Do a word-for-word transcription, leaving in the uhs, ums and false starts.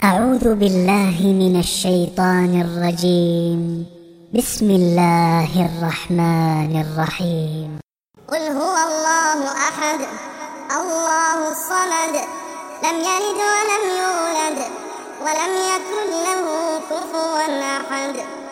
أعوذ بالله من الشيطان الرجيم. بسم الله الرحمن الرحيم. قل هو الله أحد الله الصمد لم يلد ولم يولد ولم يكن له كفوا أحد.